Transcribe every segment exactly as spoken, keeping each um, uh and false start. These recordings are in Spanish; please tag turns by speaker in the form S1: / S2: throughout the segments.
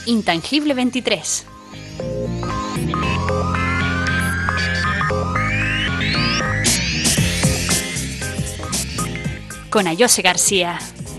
S1: Intangible veintitrés. Con Ayose García.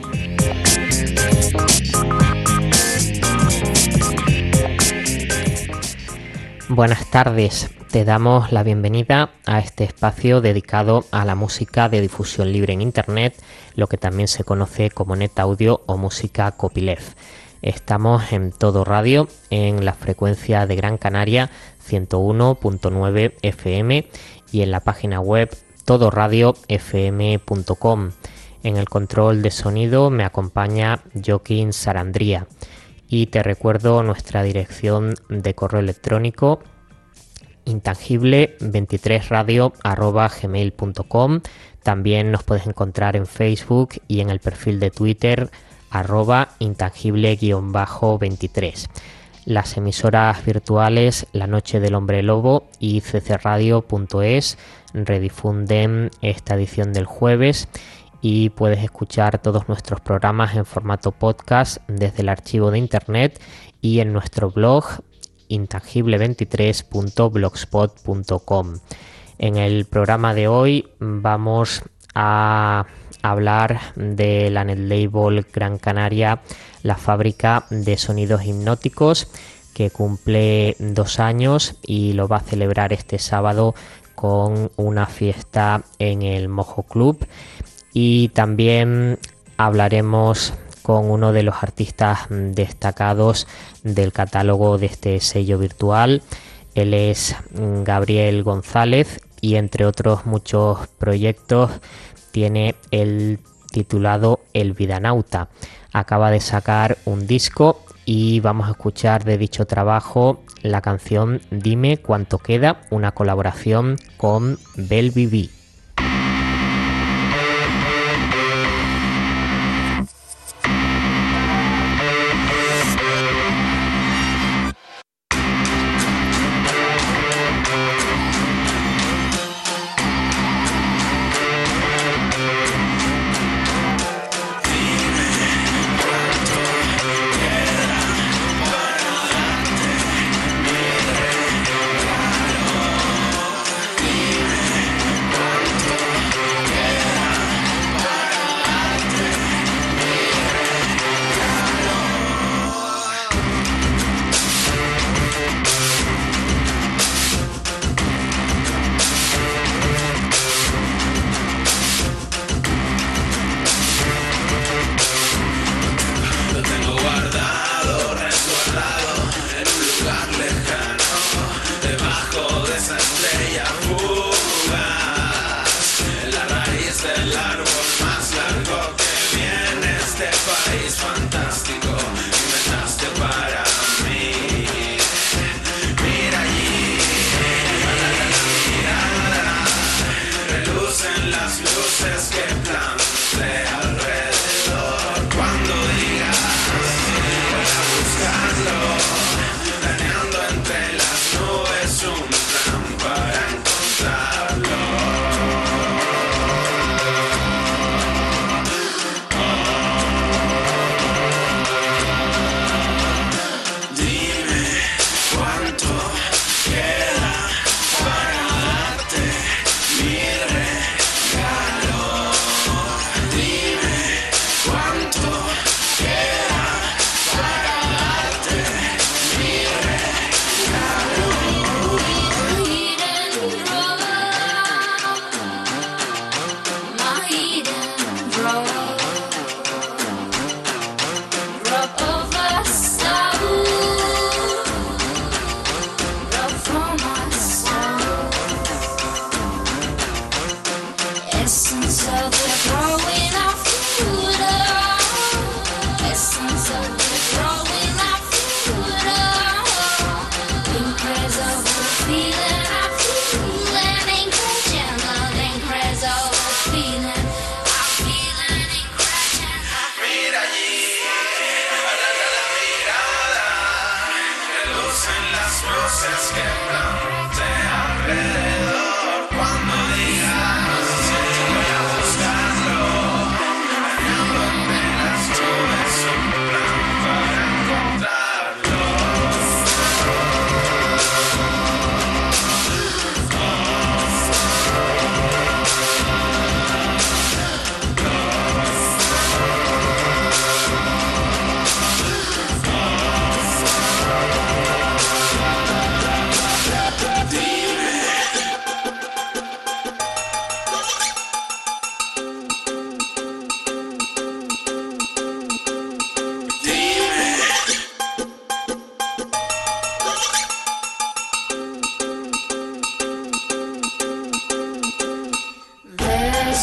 S2: Buenas tardes, te damos la bienvenida a este espacio dedicado a la música de difusión libre en Internet, lo que también se conoce como Net Audio o música copyleft. Estamos en Todo Radio, en la frecuencia de Gran Canaria ciento uno punto nueve F M y en la página web todo radio f m punto com. En el control de sonido me acompaña Joaquín Sarandría. Y te recuerdo nuestra dirección de correo electrónico intangible veintitrés radio arroba gmail punto com. También nos puedes encontrar en Facebook y en el perfil de Twitter arroba intangible veintitrés. Las emisoras virtuales La Noche del Hombre Lobo y c c radio punto es redifunden esta edición del jueves y puedes escuchar todos nuestros programas en formato podcast desde el archivo de internet y en nuestro blog intangible veintitrés punto blogspot punto com. En el programa de hoy vamos a hablar de la netlabel Gran Canaria, la fábrica de sonidos hipnóticos, que cumple dos años y lo va a celebrar este sábado con una fiesta en el Mojo Club. Y también hablaremos con uno de los artistas destacados del catálogo de este sello virtual. Él es Gabriel González y entre otros muchos proyectos tiene el titulado El Vidanauta. Acaba de sacar un disco y vamos a escuchar de dicho trabajo la canción Dime Cuánto Queda, una colaboración con Bel Vivi.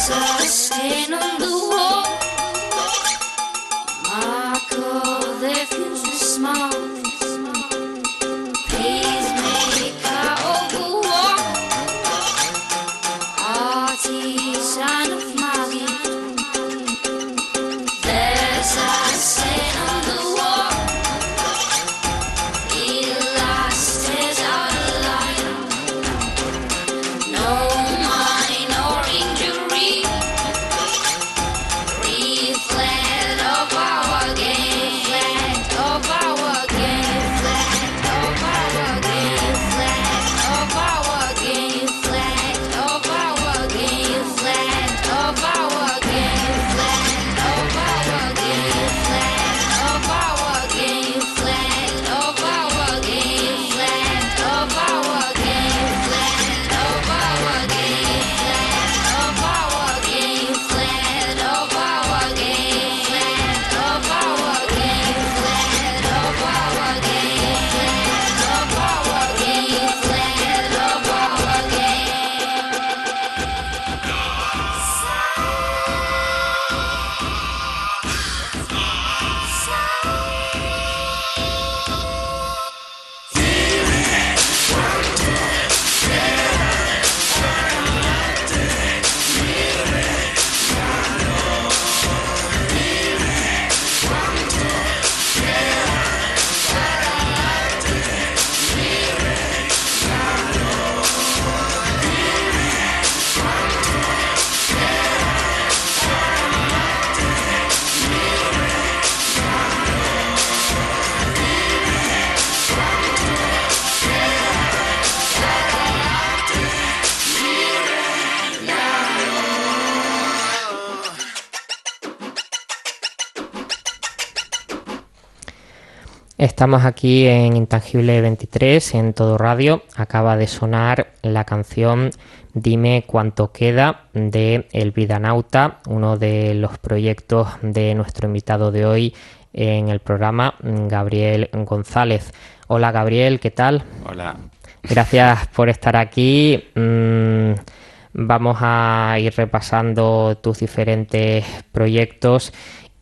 S2: Estamos aquí en Intangible veintitrés, en Todo Radio. Acaba de sonar la canción Dime cuánto queda de El Vidanauta, uno de los proyectos de nuestro invitado de hoy en el programa, Gabriel González. Hola Gabriel, ¿qué tal?
S3: Hola.
S2: Gracias por estar aquí. Mm, vamos a ir repasando tus diferentes proyectos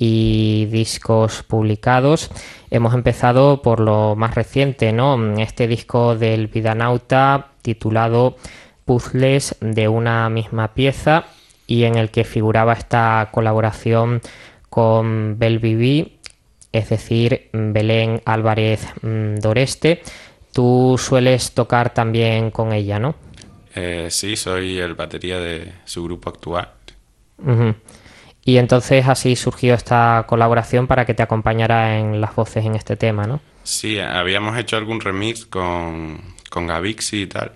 S2: y discos publicados. Hemos empezado por lo más reciente, ¿no? Este disco del Vidanauta titulado Puzzles de una misma pieza, y en el que figuraba esta colaboración con Bel Viví, es decir, Belén Álvarez Doreste. Tú sueles tocar también con ella, ¿no?
S3: Eh, sí, soy el batería de su grupo actual.
S2: Uh-huh. Y entonces así surgió esta colaboración para que te acompañara en las voces en este tema, ¿no?
S3: Sí, habíamos hecho algún remix con, con Gavixi y tal,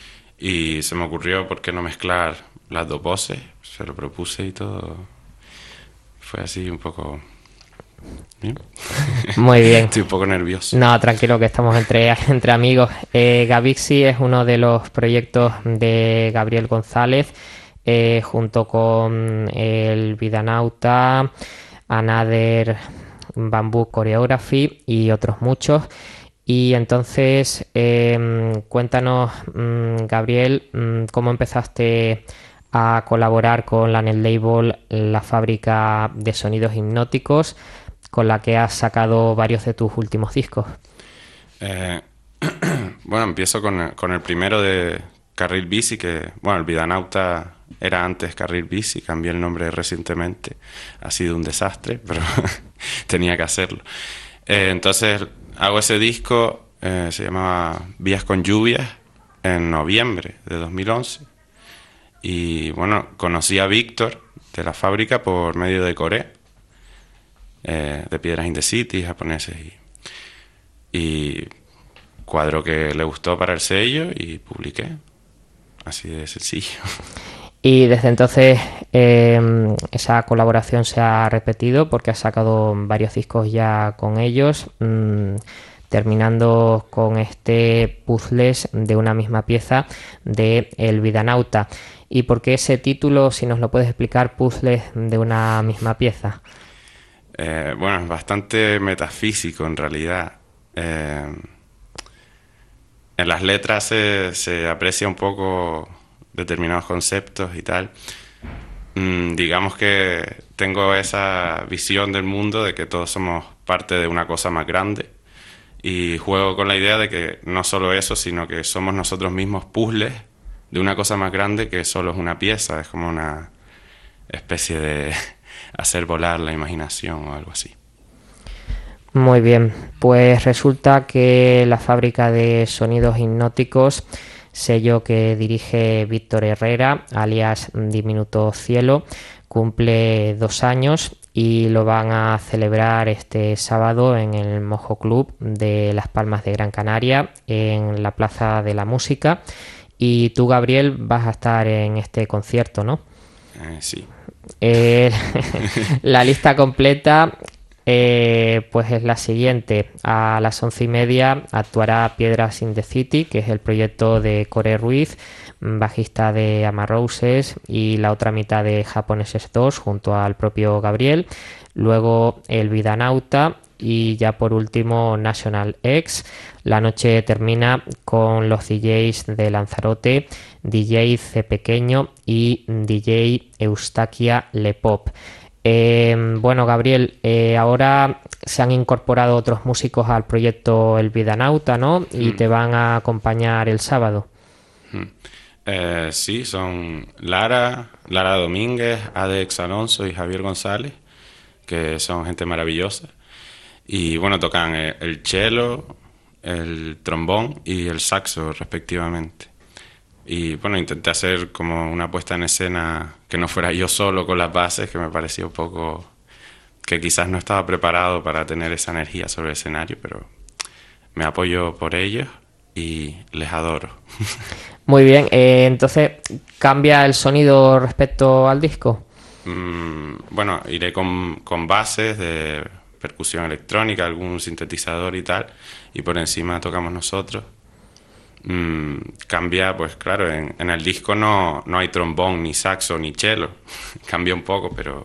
S3: y se me ocurrió por qué no mezclar las dos voces. Se lo propuse y todo. Fue así un poco... ¿Bien?
S2: Muy bien.
S3: Estoy un poco nervioso.
S2: No, tranquilo, que estamos entre, entre amigos. Eh, Gavixi es uno de los proyectos de Gabriel González, eh, junto con el Vidanauta, Another Bamboo Choreography y otros muchos. Y entonces, eh, cuéntanos, mmm, Gabriel, mmm, cómo empezaste a colaborar con la netlabel La Fábrica de Sonidos Hipnóticos, con la que has sacado varios de tus últimos discos.
S3: Eh, bueno, empiezo con el, con el primero de Carril Bici, que, bueno, el Vidanauta era antes Carril Bici, cambié el nombre recientemente, ha sido un desastre, pero tenía que hacerlo. Eh, entonces hago ese disco, eh, se llamaba Vías con Lluvias, en noviembre de dos mil once, y bueno, conocí a Víctor de La Fábrica por medio de Coré, eh, de Piedras in the City, japoneses, y, y cuadro que le gustó para el sello y publiqué, así de sencillo.
S2: Y desde entonces eh, esa colaboración se ha repetido porque has sacado varios discos ya con ellos, mmm, terminando con este Puzzles de una misma pieza de El Vidanauta. ¿Y por qué ese título, si nos lo puedes explicar, Puzzles de una misma pieza?
S3: Eh, bueno, es bastante metafísico en realidad. Eh, en las letras se, se aprecia un poco determinados conceptos y tal, Mm, digamos que tengo esa visión del mundo de que todos somos parte de una cosa más grande y juego con la idea de que no solo eso, sino que somos nosotros mismos puzzles de una cosa más grande que solo es una pieza, es como una especie de hacer volar la imaginación o algo así.
S2: Muy bien, pues resulta que la fábrica de sonidos hipnóticos, sello que dirige Víctor Herrera, alias Diminuto Cielo, cumple dos años y lo van a celebrar este sábado en el Mojo Club de Las Palmas de Gran Canaria, en la Plaza de la Música. Y tú, Gabriel, vas a estar en este concierto, ¿no?
S3: Eh, sí.
S2: Eh, la lista completa eh, pues es la siguiente. A las once y media actuará Piedras in the City, que es el proyecto de Core Ruiz, bajista de Ama Roses, y la otra mitad de Japoneses dos junto al propio Gabriel. Luego el Vidanauta y ya por último National X. La noche termina con los D Js de Lanzarote, D J C Pequeño y D J Eustaquia Lepop. Eh, bueno, Gabriel, eh, ahora se han incorporado otros músicos al proyecto El Vidanauta, ¿no? Y mm. te van a acompañar el sábado.
S3: Mm. Eh, sí, son Lara, Lara Domínguez, Adex Alonso y Javier González, que son gente maravillosa. Y bueno, tocan el cello, el trombón y el saxo respectivamente. Y bueno, intenté hacer como una puesta en escena que no fuera yo solo con las bases, que me pareció un poco que quizás no estaba preparado para tener esa energía sobre el escenario, pero me apoyo por ellos y les adoro.
S2: Muy bien, eh, entonces, ¿cambia el sonido respecto al disco?
S3: Mm, bueno, iré con, con bases de percusión electrónica, algún sintetizador y tal, y por encima tocamos nosotros. Mm, cambia, pues claro, en, en el disco no, no hay trombón, ni saxo, ni cello. Cambia un poco, pero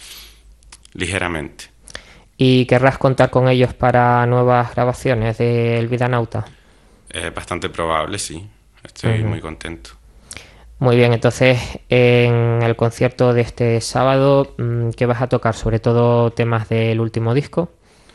S3: ligeramente.
S2: ¿Y querrás contar con ellos para nuevas grabaciones de El Vidanauta?
S3: Es bastante probable, sí. Estoy uh-huh. muy contento.
S2: Muy bien, entonces en el concierto de este sábado, ¿qué vas a tocar? ¿Sobre todo temas del último disco?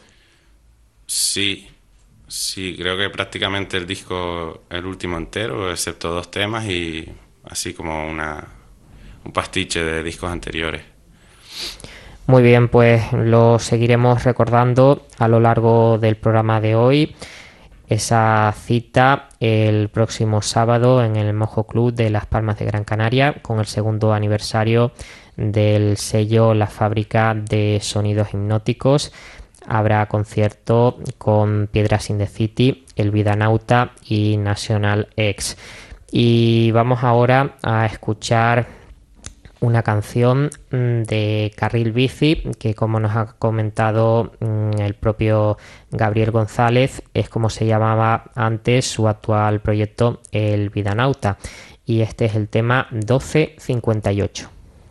S3: Sí, sí, creo que prácticamente el disco, el último entero, excepto dos temas y así como una, un pastiche de discos anteriores.
S2: Muy bien, pues lo seguiremos recordando a lo largo del programa de hoy. Esa cita el próximo sábado en el Mojo Club de Las Palmas de Gran Canaria con el segundo aniversario del sello La Fábrica de Sonidos Hipnóticos. Habrá concierto con Piedras in the City, El Vidanauta y National X. Y vamos ahora a escuchar una canción de Carril Bici, que como nos ha comentado el propio Gabriel González, es como se llamaba antes su actual proyecto El Vidanauta. Y este es el tema doce cincuenta y ocho.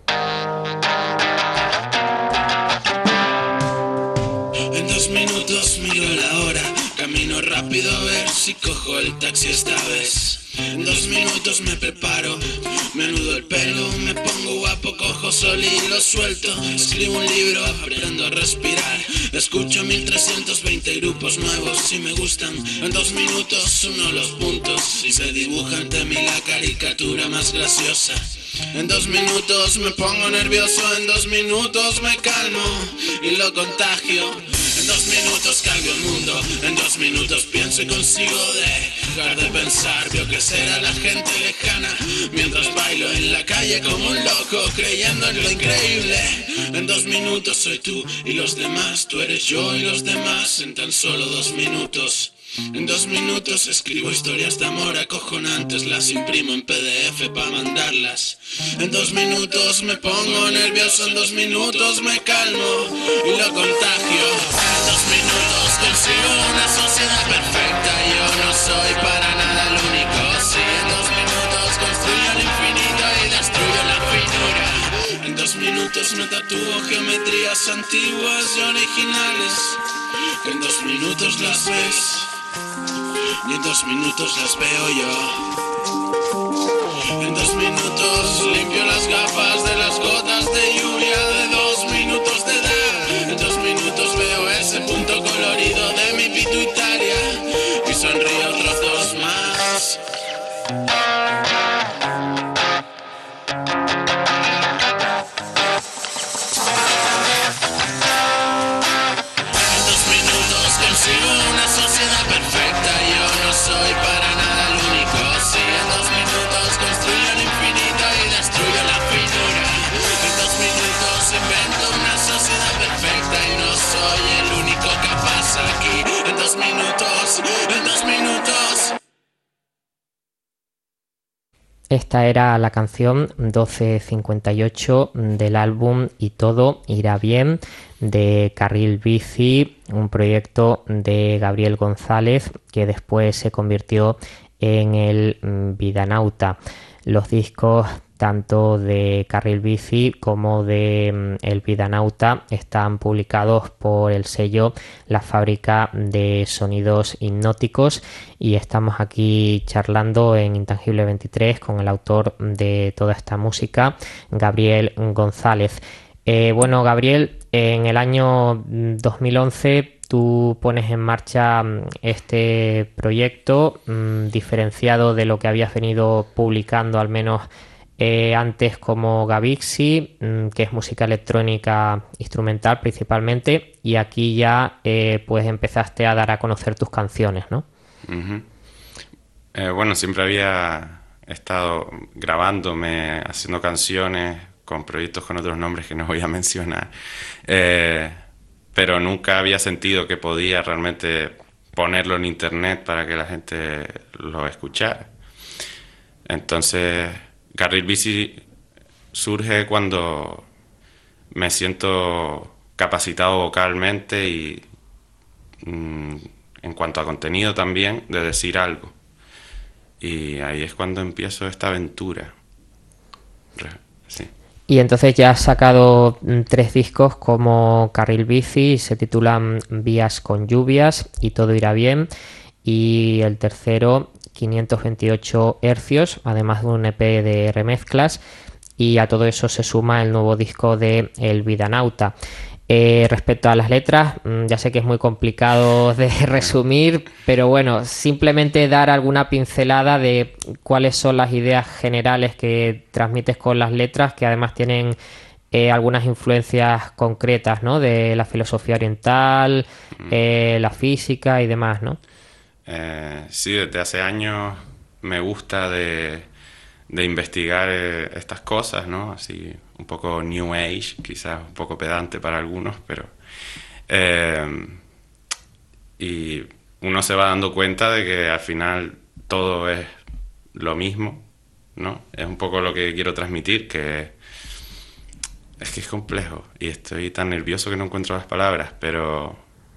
S4: En dos minutos miro la hora, camino rápido a ver si cojo el taxi esta vez. En dos minutos me preparo, me anudo el pelo, me pongo guapo, cojo sol y lo suelto. Escribo un libro, aprendo a respirar, escucho mil trescientos veinte grupos nuevos y me gustan. En dos minutos uno los puntos y se dibuja ante mí la caricatura más graciosa. En dos minutos me pongo nervioso, en dos minutos me calmo y lo contagio. En dos minutos cambio el mundo, en dos minutos pienso y consigo dejar de pensar. Veo crecer a la gente lejana, mientras bailo en la calle como un loco, creyendo en lo increíble. En dos minutos soy tú y los demás, tú eres yo y los demás, en tan solo dos minutos. En dos minutos escribo historias de amor acojonantes, las imprimo en P D F para mandarlas. En dos minutos me pongo nervioso, en dos minutos me calmo y lo contagio. En dos minutos consigo una sociedad perfecta, yo no soy para nada el único. Sí, en dos minutos construyo el infinito y destruyo la finura. En dos minutos me tatúo geometrías antiguas y originales, que en dos minutos las ves y en dos minutos las veo yo. En dos minutos limpio las gafas de las gotas
S2: esta era la canción doce cincuenta y ocho del álbum Y todo irá bien de Carril Bici, un proyecto de Gabriel González que después se convirtió en el Vidanauta. Los discos tanto de Carril Bici como de El Vidanauta están publicados por el sello La Fábrica de Sonidos Hipnóticos y estamos aquí charlando en Intangible veintitrés con el autor de toda esta música, Gabriel González. Eh, bueno, Gabriel, en el año dos mil once tú pones en marcha este proyecto mmm, diferenciado de lo que habías venido publicando al menos eh, antes como Gavixi, mmm, que es música electrónica instrumental principalmente, y aquí ya eh, pues empezaste a dar a conocer tus canciones, ¿no?
S3: Uh-huh. Eh, bueno, siempre había estado grabándome, haciendo canciones con proyectos con otros nombres que no voy a mencionar. Eh, pero nunca había sentido que podía realmente ponerlo en internet para que la gente lo escuchara. Entonces, Carril Bici surge cuando me siento capacitado vocalmente y mm, en cuanto a contenido también, de decir algo. Y ahí es cuando empiezo esta aventura. Sí.
S2: Y entonces ya has sacado tres discos como Carril Bici, se titulan Vías con lluvias y Todo irá bien, y el tercero quinientos veintiocho hercios, además de un E P de remezclas, y a todo eso se suma el nuevo disco de El Vidanauta. Eh, respecto a las letras, ya sé que es muy complicado de resumir, pero bueno, simplemente dar alguna pincelada de cuáles son las ideas generales que transmites con las letras, que además tienen eh, algunas influencias concretas, ¿no? De la filosofía oriental, eh, la física y demás, ¿no?
S3: Eh, sí, desde hace años me gusta de, de investigar eh, estas cosas, ¿no? Así un poco New Age, quizás un poco pedante para algunos, pero... Eh, y uno se va dando cuenta de que al final todo es lo mismo, ¿no? Es un poco lo que quiero transmitir, que es que es complejo y estoy tan nervioso que no encuentro las palabras, pero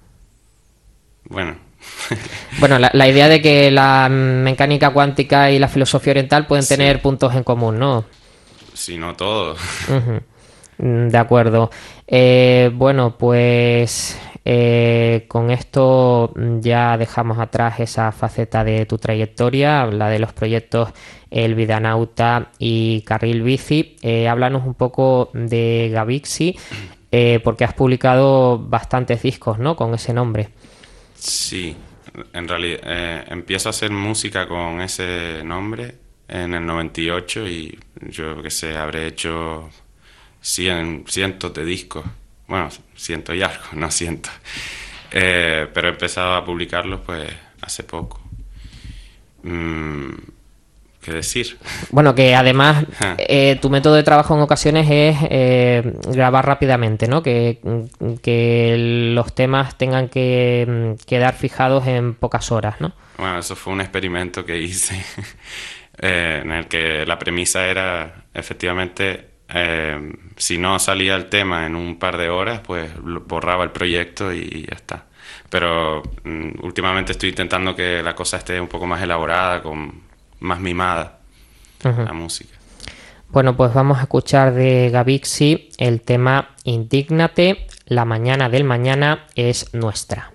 S3: bueno...
S2: Bueno, la, la idea de que la mecánica cuántica y la filosofía oriental pueden tener sí. puntos en común, ¿no?
S3: Si no todo.
S2: Uh-huh. De acuerdo. Eh, bueno, pues eh, con esto ya dejamos atrás esa faceta de tu trayectoria, la de los proyectos El Vidanauta y Carril Bici. Eh, háblanos un poco de Gavixi, eh, porque has publicado bastantes discos, ¿no? Con ese nombre.
S3: Sí, en realidad eh, empiezo a hacer música con ese nombre en el noventa y ocho y yo qué sé, habré hecho cien, cientos de discos, bueno, ciento y algo, no cientos, eh, pero he empezado a publicarlos pues hace poco. Mm, ¿Qué decir?
S2: Bueno, que además eh, tu método de trabajo en ocasiones es eh, grabar rápidamente, ¿no? Que, que los temas tengan que quedar fijados en pocas horas, ¿no?
S3: Bueno, eso fue un experimento que hice eh, en el que la premisa era efectivamente eh, si no salía el tema en un par de horas, pues borraba el proyecto y ya está. Pero um, últimamente estoy intentando que la cosa esté un poco más elaborada, con más mimada, uh-huh. la música.
S2: Bueno, pues vamos a escuchar de Gavixi el tema Indígnate, la mañana del mañana es nuestra.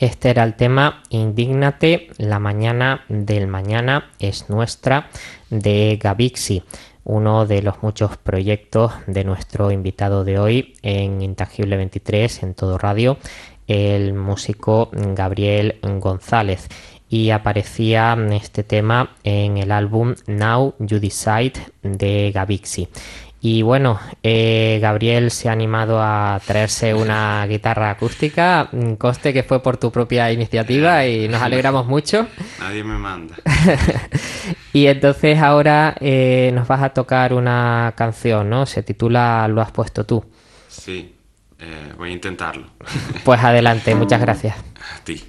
S2: Este era el tema Indígnate, la mañana del mañana es nuestra, de Gavixi, uno de los muchos proyectos de nuestro invitado de hoy en Intangible veintitrés, en Todo Radio, el músico Gabriel González. Y aparecía este tema en el álbum Now You Decide de Gavixi. Y bueno, eh, Gabriel se ha animado a traerse una guitarra acústica. Conste que fue por tu propia iniciativa y nos alegramos mucho.
S3: Nadie me manda.
S2: Y entonces ahora eh, nos vas a tocar una canción, ¿no? Se titula Lo has puesto tú.
S3: Sí, eh, voy a intentarlo.
S2: Pues adelante, muchas gracias.
S3: A ti.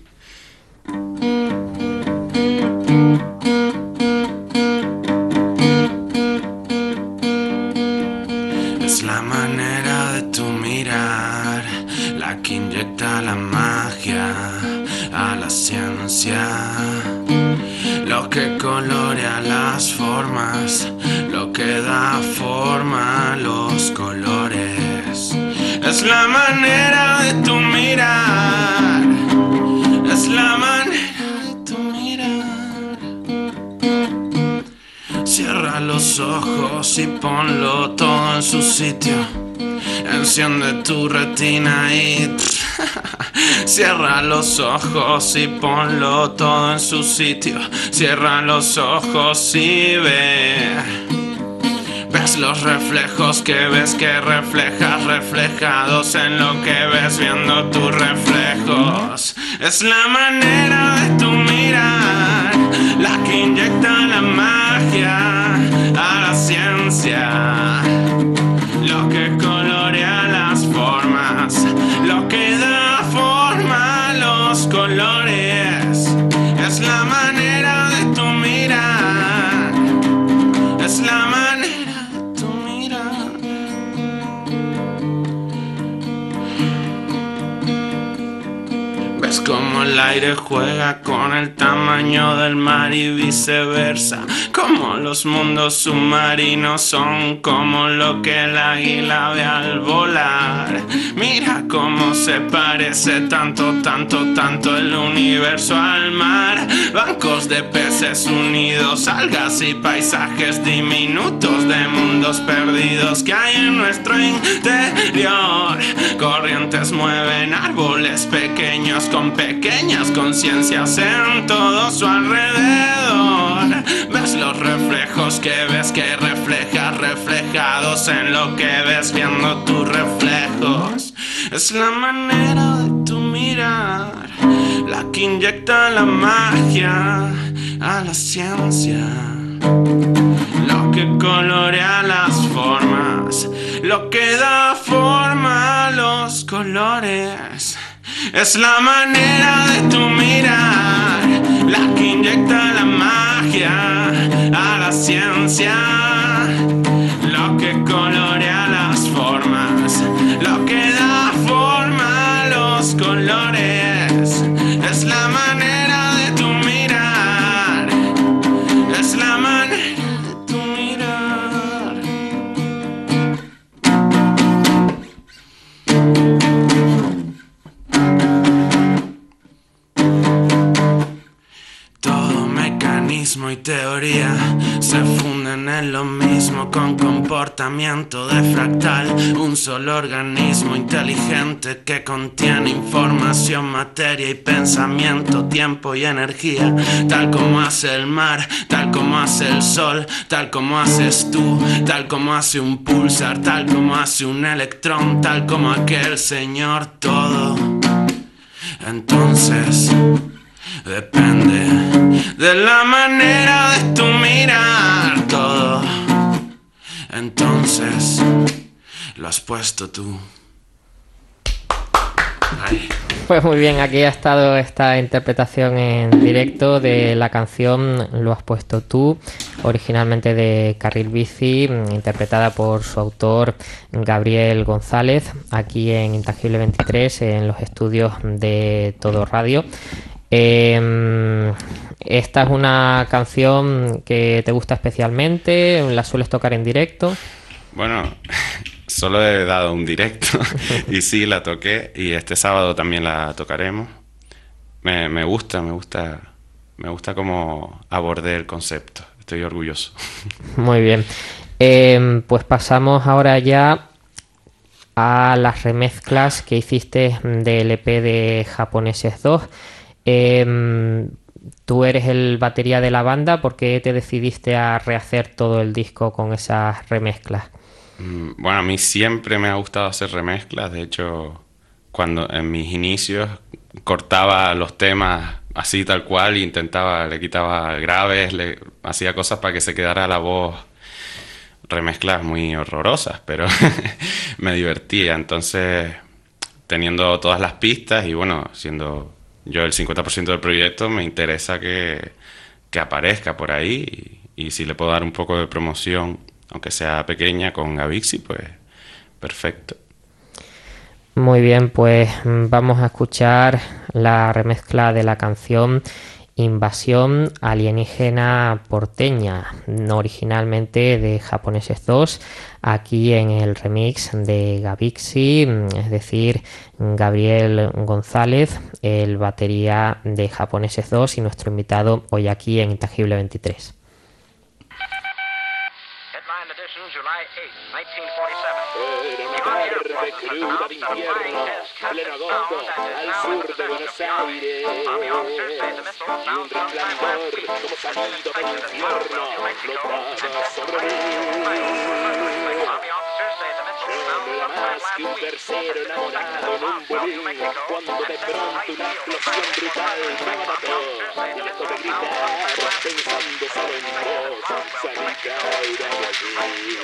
S3: Es la manera de tu mirar la que inyecta la magia a la ciencia, lo que colorea las formas, lo que da forma a los colores. Es la manera de tu mirar, es la manera de tu mirar. Cierra los ojos y ponlo todo en su sitio. Enciende tu retina y cierra los ojos y ponlo todo en su sitio. Cierra los ojos y ve. Ves los reflejos que ves que reflejas, reflejados en lo que ves viendo tus reflejos. Es la manera de tu mirar la que inyecta la magia a la ciencia, lo que colorea las formas, lo que da forma a los colores. Es la manera de tu mirar, es la manera de tu mirar. Ves como el aire juega con el tamaño del mar y viceversa, como los mundos submarinos son como lo que el águila ve al volar. Mira cómo se parece tanto, tanto, tanto el universo al mar. Bancos de peces unidos, algas y paisajes diminutos de mundos perdidos que hay en nuestro interior. Corrientes mueven árboles pequeños con pequeñas conciencias en todo su alrededor. Ves los reflejos que ves que reflejas, reflejados en lo que ves viendo tus reflejos. Es la manera de tu mirar la que inyecta la magia a la ciencia, lo que colorea las formas, lo que da forma a los colores. Es la manera de tu mirar la que inyecta la magia a la ciencia, lo que colorea las formas, lo que da forma a los colores. Es la manera de tu mirar, es la manera de tu mirar. Y teoría se funden en lo mismo, con comportamiento de fractal, un solo organismo inteligente que contiene información, materia y pensamiento, tiempo y energía, tal como hace el mar, tal como hace el sol, tal como haces tú, tal como hace un pulsar, tal como hace un electrón, tal como aquel señor. Todo entonces depende de la manera de tu mirar. Todo entonces lo has puesto tú. Ay.
S2: Pues muy bien, aquí ha estado esta interpretación en directo de la canción Lo has puesto tú, originalmente de Carril Bici, interpretada por su autor Gabriel González, aquí en Intangible veintitrés, en los estudios de Todo Radio. Eh, esta es una canción que te gusta especialmente, ¿la sueles tocar en directo?
S3: Bueno, solo he dado un directo y sí la toqué, y este sábado también la tocaremos. me, me gusta, me gusta, me gusta cómo abordé el concepto. Estoy orgulloso.
S2: Muy bien. Eh, pues pasamos ahora ya a las remezclas que hiciste del E P de Japoneses dos. Eh, tú eres el batería de la banda. ¿Por qué te decidiste a rehacer todo el disco con esas remezclas?
S3: Bueno, a mí siempre me ha gustado hacer remezclas. De hecho, cuando en mis inicios cortaba los temas así tal cual, e intentaba, le quitaba graves, le hacía cosas para que se quedara la voz. Remezclas muy horrorosas, pero me divertía. Entonces, teniendo todas las pistas y bueno, siendo yo el cincuenta por ciento del proyecto, me interesa que, que aparezca por ahí y, y si le puedo dar un poco de promoción, aunque sea pequeña, con Gavixi, pues perfecto.
S2: Muy bien, pues vamos a escuchar la remezcla de la canción Invasión Alienígena Porteña, originalmente de Japoneses dos, aquí en el remix de Gavixi, es decir, Gabriel González, el batería de Japoneses dos y nuestro invitado hoy aquí en Intangible veintitrés.
S5: Cruda de invierno, pleno agosto, al sur de Buenos Aires, y un resplandor como salido del infierno flotaba sobre mí. Yo no era más que un tercero enamorado en un bolín, cuando de pronto una explosión brutal me mató. Y lejos de gritar, pensando solo en vos, salí caída de allí.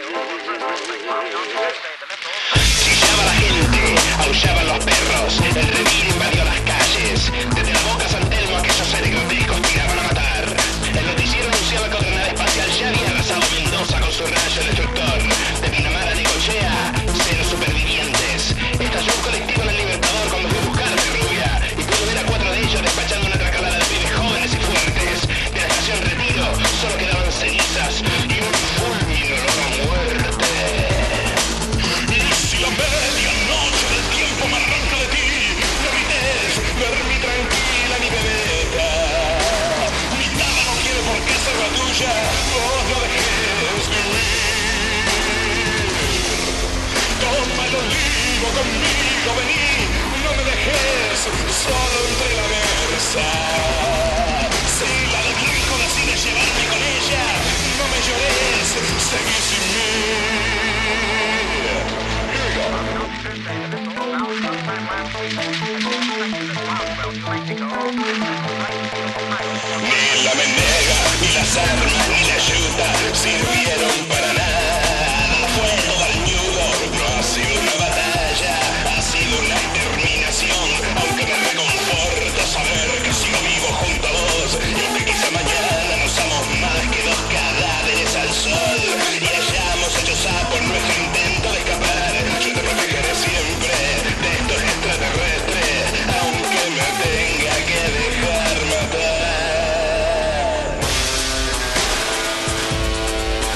S4: Chillaba la gente, aullaban los perros, el revío invadió las calles. Desde la boca San Telmo aquellos seres grotescos tiraban a matar. El noticiero anunciaba que otra nave espacial ya había arrasado Mendoza con su rayo destructor. De Pinamar a Necochea, cero supervivientes. Estalló un colectivo en el Libertador cuando fui a buscar a Rubia y pude ver a cuatro de ellos despachando una tracalada de pibes jóvenes y fuertes. De la estación Retiro solo quedaban cenizas y un fulmino olor a muerte. Si la medianoche del tiempo me arranca de ti, no grites, dormí tranquila mi bebeta. Mi dama no quiere por qué ser la tuya, vos no dejes vivir. Toma el olivo conmigo, vení, no me dejes solo entre la mesa. Si la de mi hijo decide llevarme con ella, no me llores, seguí sin mí. Ni la menega, ni las armas, ni la yuta sirvieron para nada. Fue todo al ñudo, no ha sido una batalla, ha sido una exterminación. Aunque me reconforta saber que sigo vivo junto a vos, y aunque quizá mañana no somos más que dos cadáveres al sol y hayamos hecho sapo en nuestro intento de escapar, yo te protegeré siempre de estos extraterrestres, aunque me tenga que dejar matar.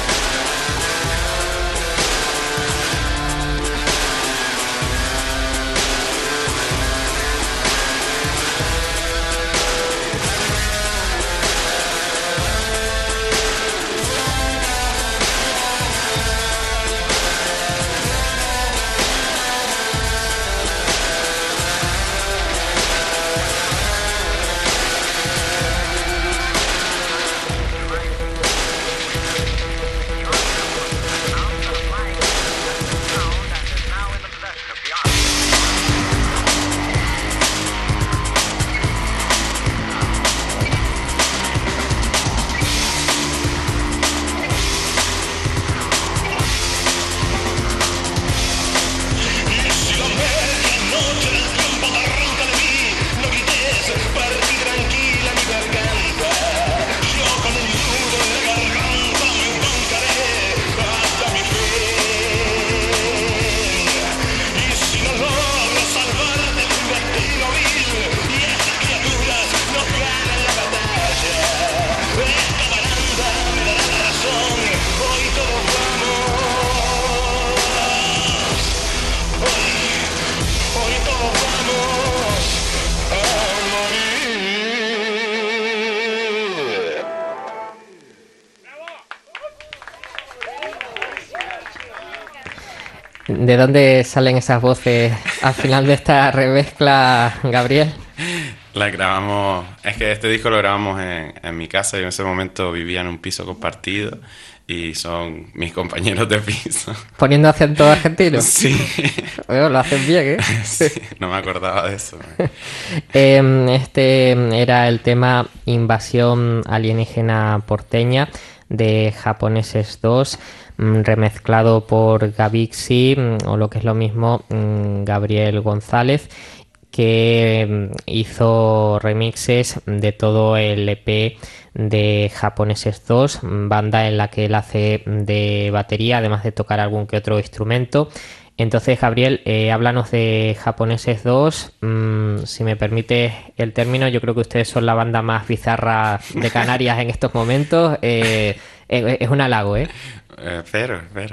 S2: ¿De dónde salen esas voces al final de esta remezcla, Gabriel?
S3: La grabamos, es que este disco lo grabamos en, en mi casa. Yo en ese momento vivía en un piso compartido y son mis compañeros de piso.
S2: ¿Poniendo acento argentino?
S3: Sí.
S2: Bueno, lo hacen bien, ¿eh?
S3: Sí, no me acordaba de eso.
S2: Eh, Este era el tema Invasión Alienígena Porteña de Japoneses dos, mm, remezclado por Gavixi, mm, o lo que es lo mismo, mm, Gabriel González, que mm, hizo remixes de todo el E P de Japoneses dos, banda en la que él hace de batería, además de tocar algún que otro instrumento. Entonces, Gabriel, eh, háblanos de Japoneses dos. Mm, si me permite el término, yo creo que ustedes son la banda más bizarra de Canarias en estos momentos. Eh, eh, es un halago, ¿eh?
S3: Eh, pero, pero.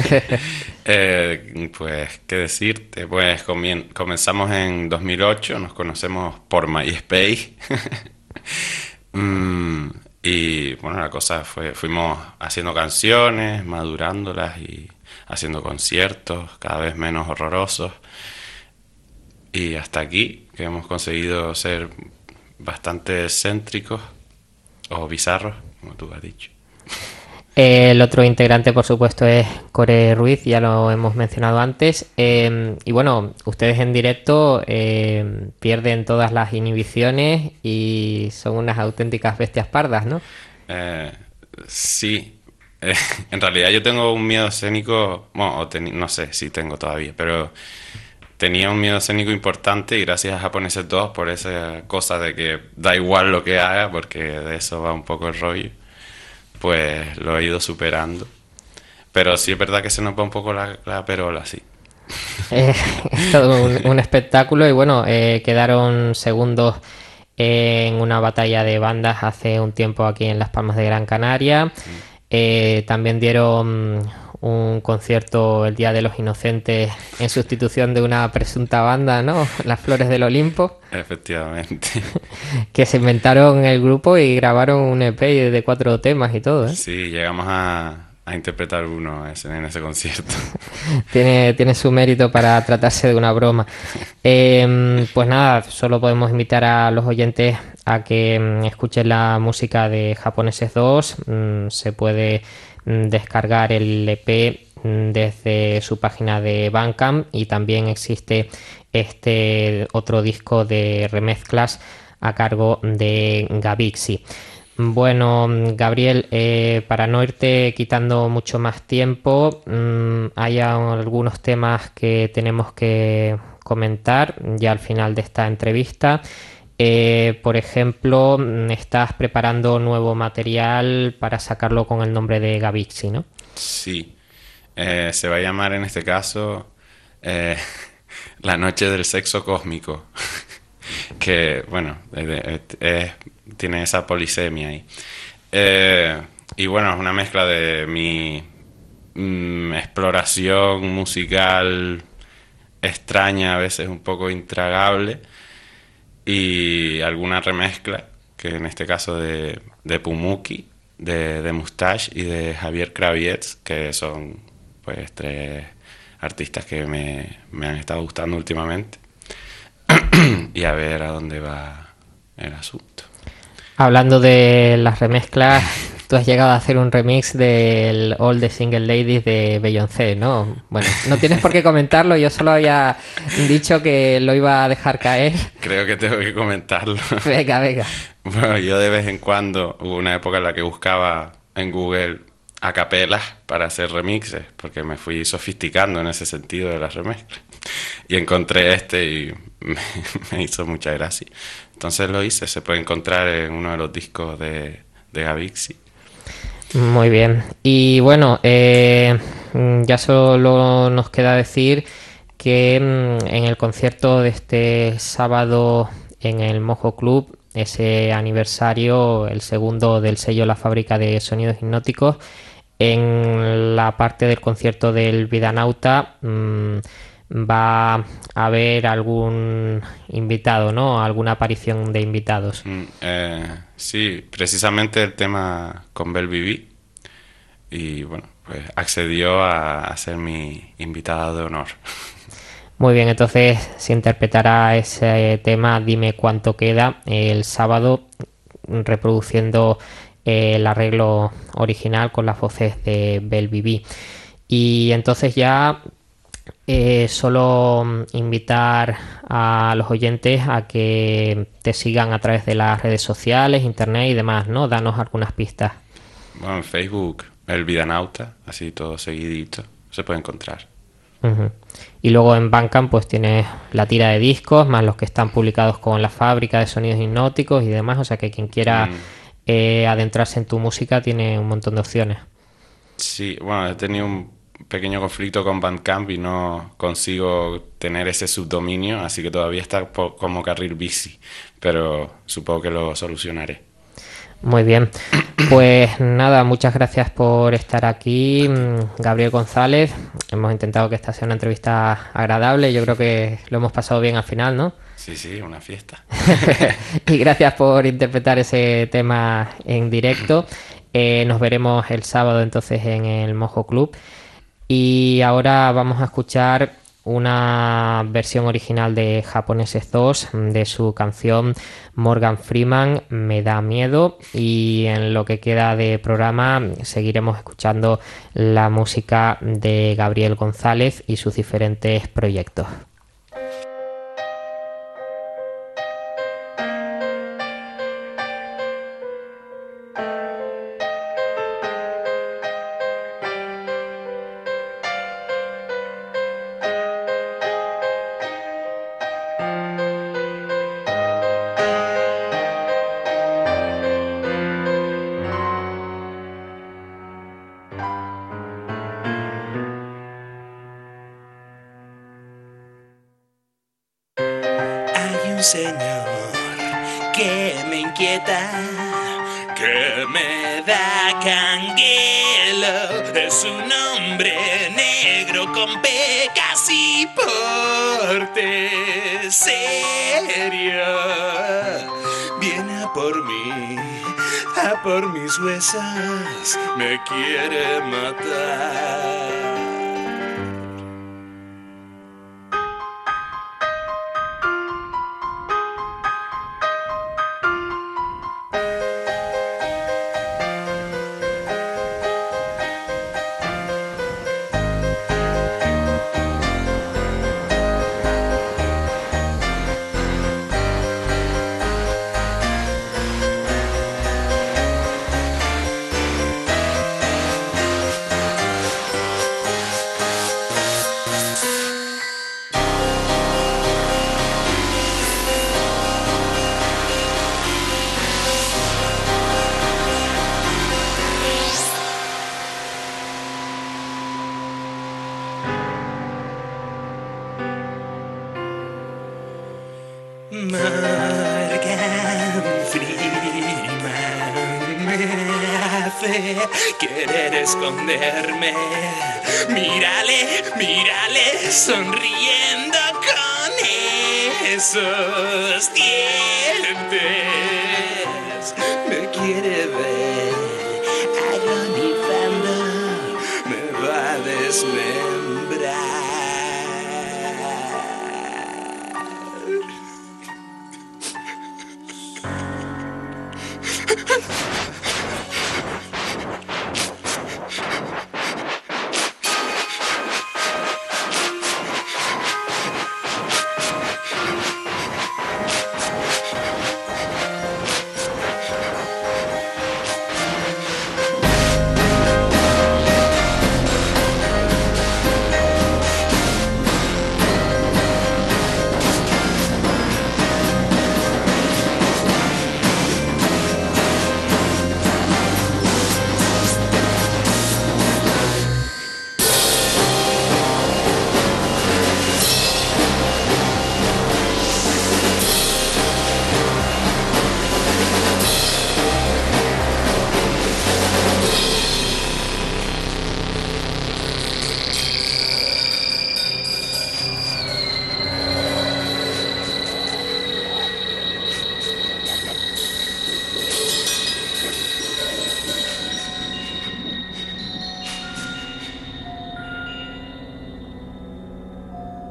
S3: eh, pues, ¿qué decirte? Pues comien- comenzamos en dos mil ocho, nos conocemos por MySpace. mm, y bueno, la cosa fue, fuimos haciendo canciones, madurándolas y haciendo conciertos cada vez menos horrorosos. Y hasta aquí, que hemos conseguido ser bastante excéntricos o bizarros, como tú has dicho.
S2: El otro integrante, por supuesto, es Core Ruiz, ya lo hemos mencionado antes. Eh, y bueno, ustedes en directo eh, pierden todas las inhibiciones y son unas auténticas bestias pardas, ¿no?
S3: Eh, sí, eh, en realidad yo tengo un miedo escénico, bueno, o teni- no sé si tengo todavía, pero tenía un miedo escénico importante y gracias a Japoneses dos por esa cosa de que da igual lo que haga, porque de eso va un poco el rollo. Pues lo he ido superando. Pero sí es verdad que se nos va un poco la, la perola, sí.
S2: Eh, es todo un, un espectáculo y bueno, eh, quedaron segundos en una batalla de bandas hace un tiempo aquí en Las Palmas de Gran Canaria. Eh, también dieron un concierto el Día de los Inocentes en sustitución de una presunta banda, ¿no? Las Flores del Olimpo.
S3: Efectivamente.
S2: Que se inventaron el grupo y grabaron un E P de cuatro temas y todo, ¿eh?
S3: Sí, llegamos a, a interpretar uno ese- en ese concierto.
S2: Tiene, tiene su mérito para tratarse de una broma. Eh, pues nada, solo podemos invitar a los oyentes a que mm, escuchen la música de Japoneses dos. Mm, se puede mm, descargar el E P mm, desde su página de Bandcamp y también existe este otro disco de remezclas a cargo de Gavixi. Bueno, Gabriel, eh, para no irte quitando mucho más tiempo, mmm, hay algunos temas que tenemos que comentar ya al final de esta entrevista. Eh, por ejemplo, estás preparando nuevo material para sacarlo con el nombre de Gavixi, ¿no?
S3: Sí. Eh, se va a llamar en este caso eh, La Noche del Sexo Cósmico. Que, bueno, es, es, tiene esa polisemia ahí. Eh, y bueno, es una mezcla de mi mm, exploración musical extraña, a veces un poco intragable, y alguna remezcla, que en este caso de, de Pumuki, de, de Mustache y de Javier Kravietz, que son pues tres artistas que me, me han estado gustando últimamente. Y a ver a dónde va el asunto.
S2: Hablando de las remezclas, tú has llegado a hacer un remix del All the Single Ladies de Beyoncé, ¿no? Bueno, no tienes por qué comentarlo, yo solo había dicho que lo iba a dejar caer.
S3: Creo que tengo que comentarlo.
S2: Venga, venga.
S3: Bueno, yo de vez en cuando, hubo una época en la que buscaba en Google a capelas para hacer remixes, porque me fui sofisticando en ese sentido de las remezclas. Y encontré este y me, me hizo mucha gracia. Entonces lo hice, se puede encontrar en uno de los discos de, de Gavixi.
S2: Muy bien. Y bueno, eh, ya solo nos queda decir que en el concierto de este sábado en el Mojo Club, ese aniversario, el segundo del sello La Fábrica de Sonidos Hipnóticos, en la parte del concierto del Vidanauta mmm, va a haber algún invitado, ¿no? Alguna aparición de invitados.
S3: Mm, eh, sí, precisamente el tema con Bel Viví. Y bueno, pues accedió a, a ser mi invitada de honor.
S2: Muy bien, entonces se interpretará ese tema Dime cuánto queda el sábado, reproduciendo eh, el arreglo original con las voces de Bell B B. Y entonces ya eh, solo invitar a los oyentes a que te sigan a través de las redes sociales, internet y demás, ¿no? Danos algunas pistas.
S3: Bueno, en Facebook, El Vidanauta, así todo seguidito, se puede encontrar.
S2: Uh-huh. Y luego en Bandcamp pues tienes la tira de discos, más los que están publicados con la fábrica de sonidos hipnóticos y demás, o sea que quien quiera mm. eh, adentrarse en tu música tiene un montón de opciones.
S3: Sí, bueno, he tenido un pequeño conflicto con Bandcamp y no consigo tener ese subdominio, así que todavía está po- como carril bici, pero supongo que lo solucionaré.
S2: Muy bien, pues nada, muchas gracias por estar aquí, Gabriel González. Hemos intentado que esta sea una entrevista agradable, yo creo que lo hemos pasado bien al final, ¿no?
S3: Sí, sí, una fiesta.
S2: Y gracias por interpretar ese tema en directo. Eh, nos veremos el sábado entonces en el Mojo Club. Y ahora vamos a escuchar una versión original de Japoneses dos de su canción Morgan Freeman, Me da miedo, y en lo que queda de programa seguiremos escuchando la música de Gabriel González y sus diferentes proyectos.
S4: Señor, que me inquieta, que me da canguelo. Es un hombre negro con pecas y porte serio. Viene a por mí, a por mis huesos, me quiere matar. Morgan Freeman me hace querer esconderme. Mírale, mírale, sonriendo con esos dientes. Me quiere ver agonizando, me va a desmembrar.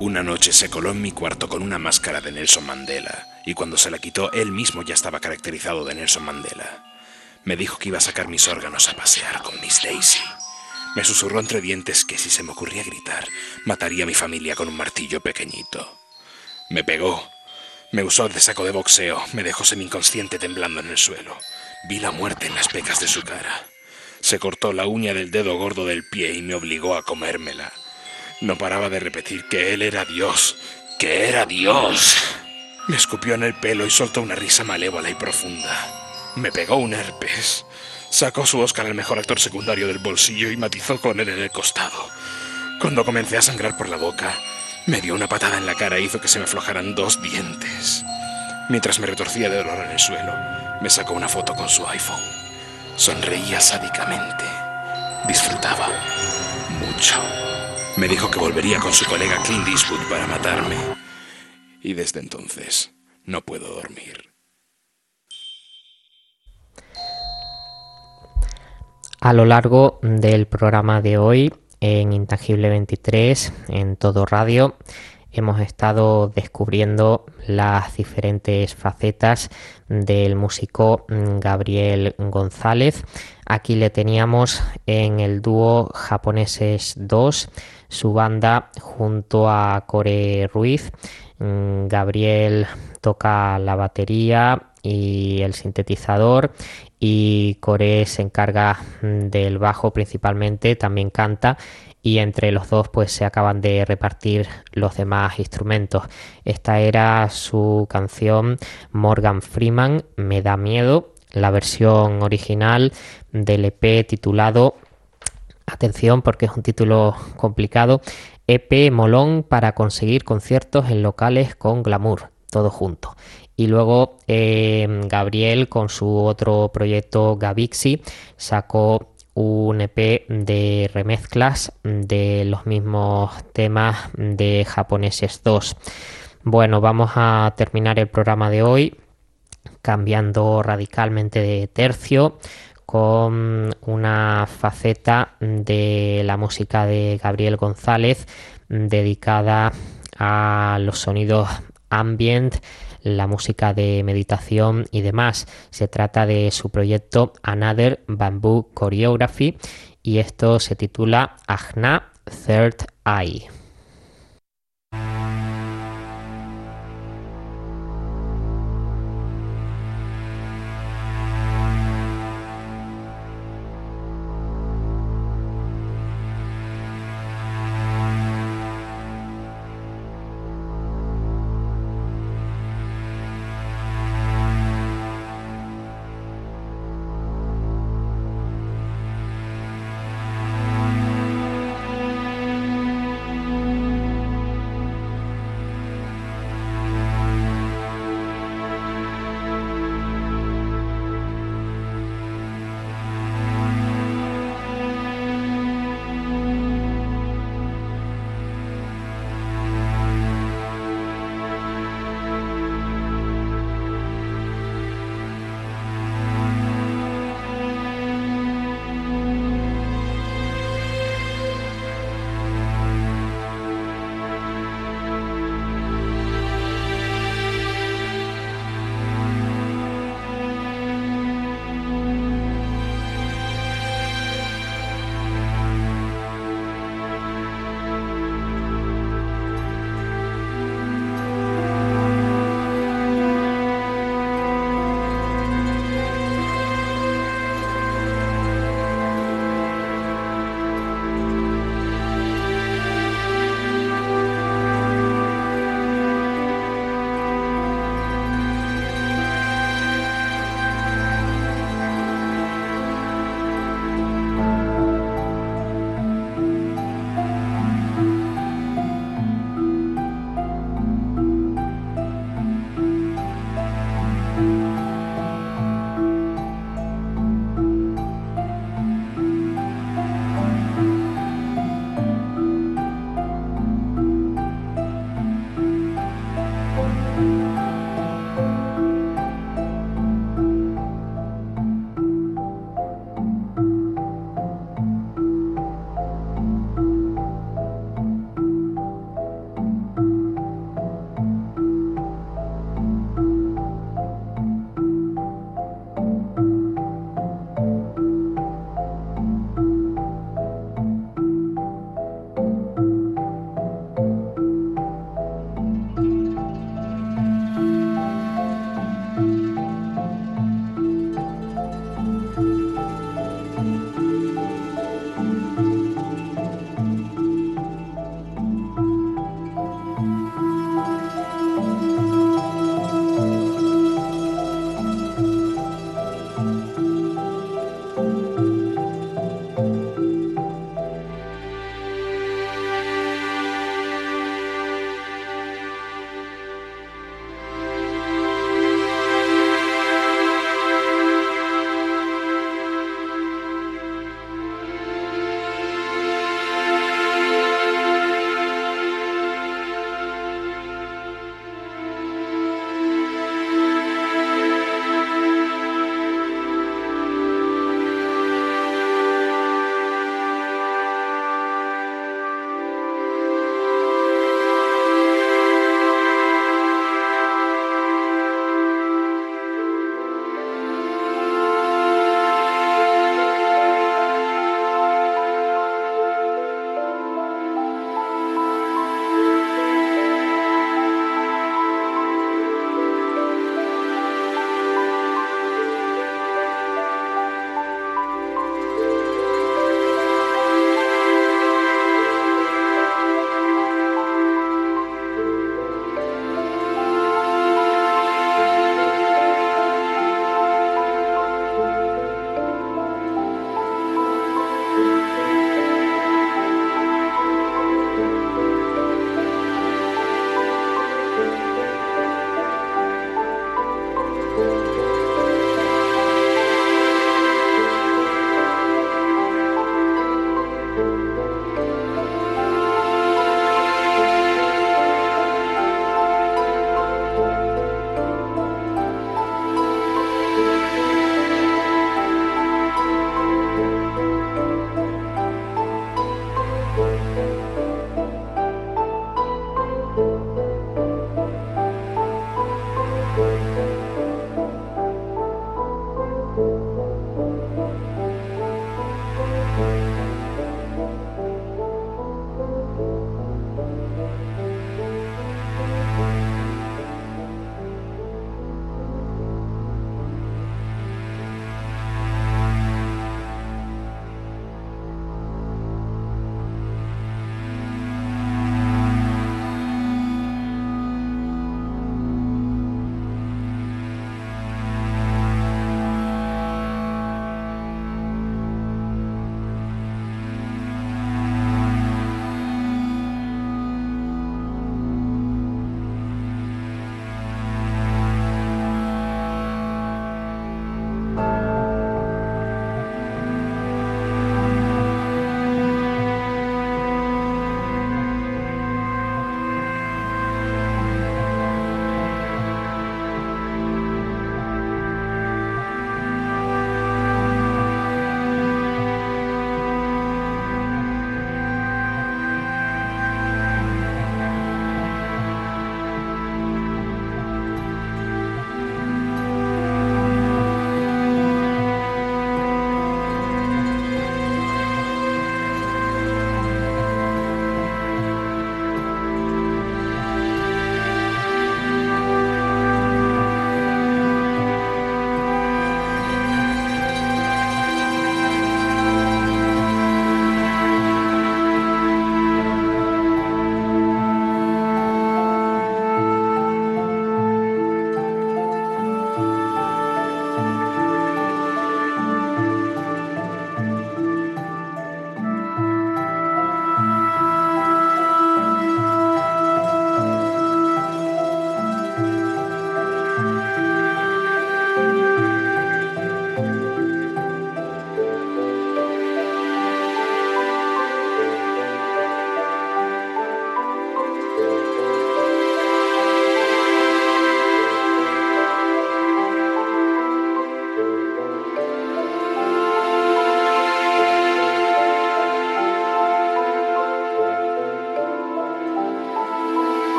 S6: Una noche se coló en mi cuarto con una máscara de Nelson Mandela, y cuando se la quitó, él mismo ya estaba caracterizado de Nelson Mandela. Me dijo que iba a sacar mis órganos a pasear con Miss Daisy. Me susurró entre dientes que si se me ocurría gritar, mataría a mi familia con un martillo pequeñito. Me pegó. Me usó de saco de boxeo, me dejó semi-inconsciente temblando en el suelo. Vi la muerte en las pecas de su cara. Se cortó la uña del dedo gordo del pie y me obligó a comérmela. No paraba de repetir que él era Dios, que era Dios. Me escupió en el pelo y soltó una risa malévola y profunda. Me pegó un herpes. Sacó su Oscar al mejor actor secundario del bolsillo y matizó con él en el costado. Cuando comencé a sangrar por la boca, me dio una patada en la cara e hizo que se me aflojaran dos dientes. Mientras me retorcía de dolor en el suelo, me sacó una foto con su iPhone. Sonreía sádicamente. Disfrutaba mucho. Me dijo que volvería con su colega Clint Eastwood para matarme. Y desde entonces no puedo dormir.
S2: A lo largo del programa de hoy, en Intangible veintitrés, en Todo Radio, hemos estado descubriendo las diferentes facetas del músico Gabriel González. Aquí le teníamos en el dúo Japoneses dos, su banda junto a Core Ruiz. Gabriel toca la batería y el sintetizador y Core se encarga del bajo principalmente, también canta, y entre los dos pues se acaban de repartir los demás instrumentos. Esta era su canción Morgan Freeman, Me da miedo, la versión original del E P titulado, atención porque es un título complicado, E P Molón para conseguir conciertos en locales con glamour, todo junto. Y luego eh, Gabriel con su otro proyecto Gavixi sacó un E P de remezclas de los mismos temas de Japoneses dos. Bueno, vamos a terminar el programa de hoy cambiando radicalmente de tercio con una faceta de la música de Gabriel González dedicada a los sonidos ambient, la música de meditación y demás. Se trata de su proyecto Another Bamboo Choreography y esto se titula Ajna Third Eye.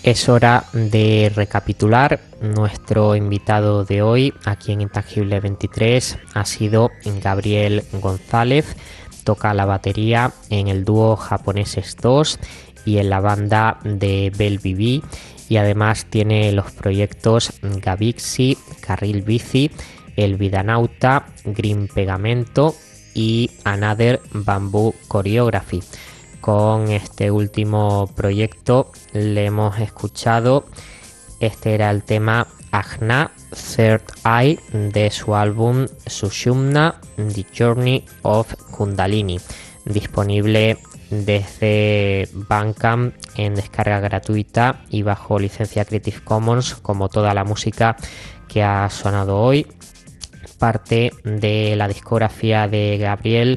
S2: Es hora de recapitular. Nuestro invitado de hoy aquí en Intangible veintitrés ha sido Gabriel González. Toca la batería en el dúo Japoneses dos y en la banda de Bell B B, y además tiene los proyectos Gavixi, Carril Bici, El Vidanauta, Green Pegamento y Another Bamboo Choreography. Con este último proyecto le hemos escuchado, este era el tema Ajna Third Eye de su álbum Sushumna, The Journey of Kundalini, disponible desde Bandcamp en descarga gratuita y bajo licencia Creative Commons, como toda la música que ha sonado hoy. Parte de la discografía de Gabriel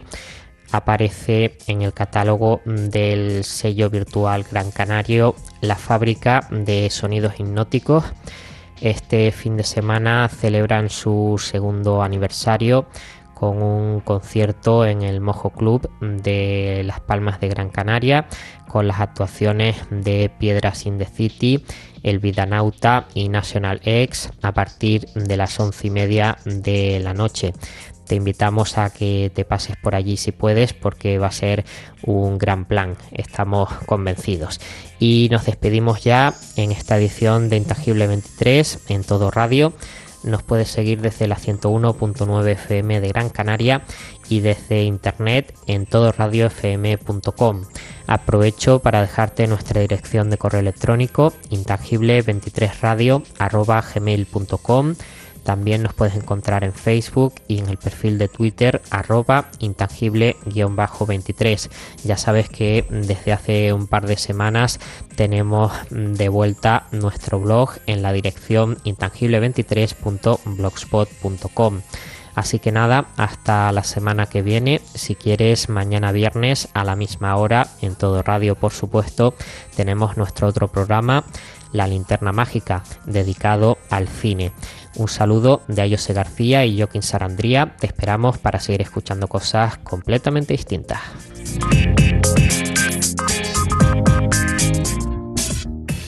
S2: aparece en el catálogo del sello virtual Gran Canario, La Fábrica de Sonidos Hipnóticos. Este fin de semana celebran su segundo aniversario con un concierto en el Mojo Club de Las Palmas de Gran Canaria, con las actuaciones de Piedras in the City, El Vidanauta y National X a partir de las once y media de la noche. Te invitamos a que te pases por allí si puedes, porque va a ser un gran plan, estamos convencidos. Y nos despedimos ya en esta edición de Intangible veintitrés en Todo Radio. Nos puedes seguir desde la ciento uno punto nueve F M de Gran Canaria y desde internet en todo radio f m punto com. Aprovecho para dejarte nuestra dirección de correo electrónico intangible veintitrés radio arroba gmail punto com. También nos puedes encontrar en Facebook y en el perfil de Twitter arroba intangible veintitrés. Ya sabes que desde hace un par de semanas tenemos de vuelta nuestro blog en la dirección intangible veintitrés punto blogspot punto com. Así que nada, hasta la semana que viene. Si quieres, mañana viernes a la misma hora, en Todo Radio por supuesto, tenemos nuestro otro programa, La Linterna Mágica, dedicado al cine. Un saludo de Ayose García y Joaquín Sarandría. Te esperamos para seguir escuchando cosas completamente distintas.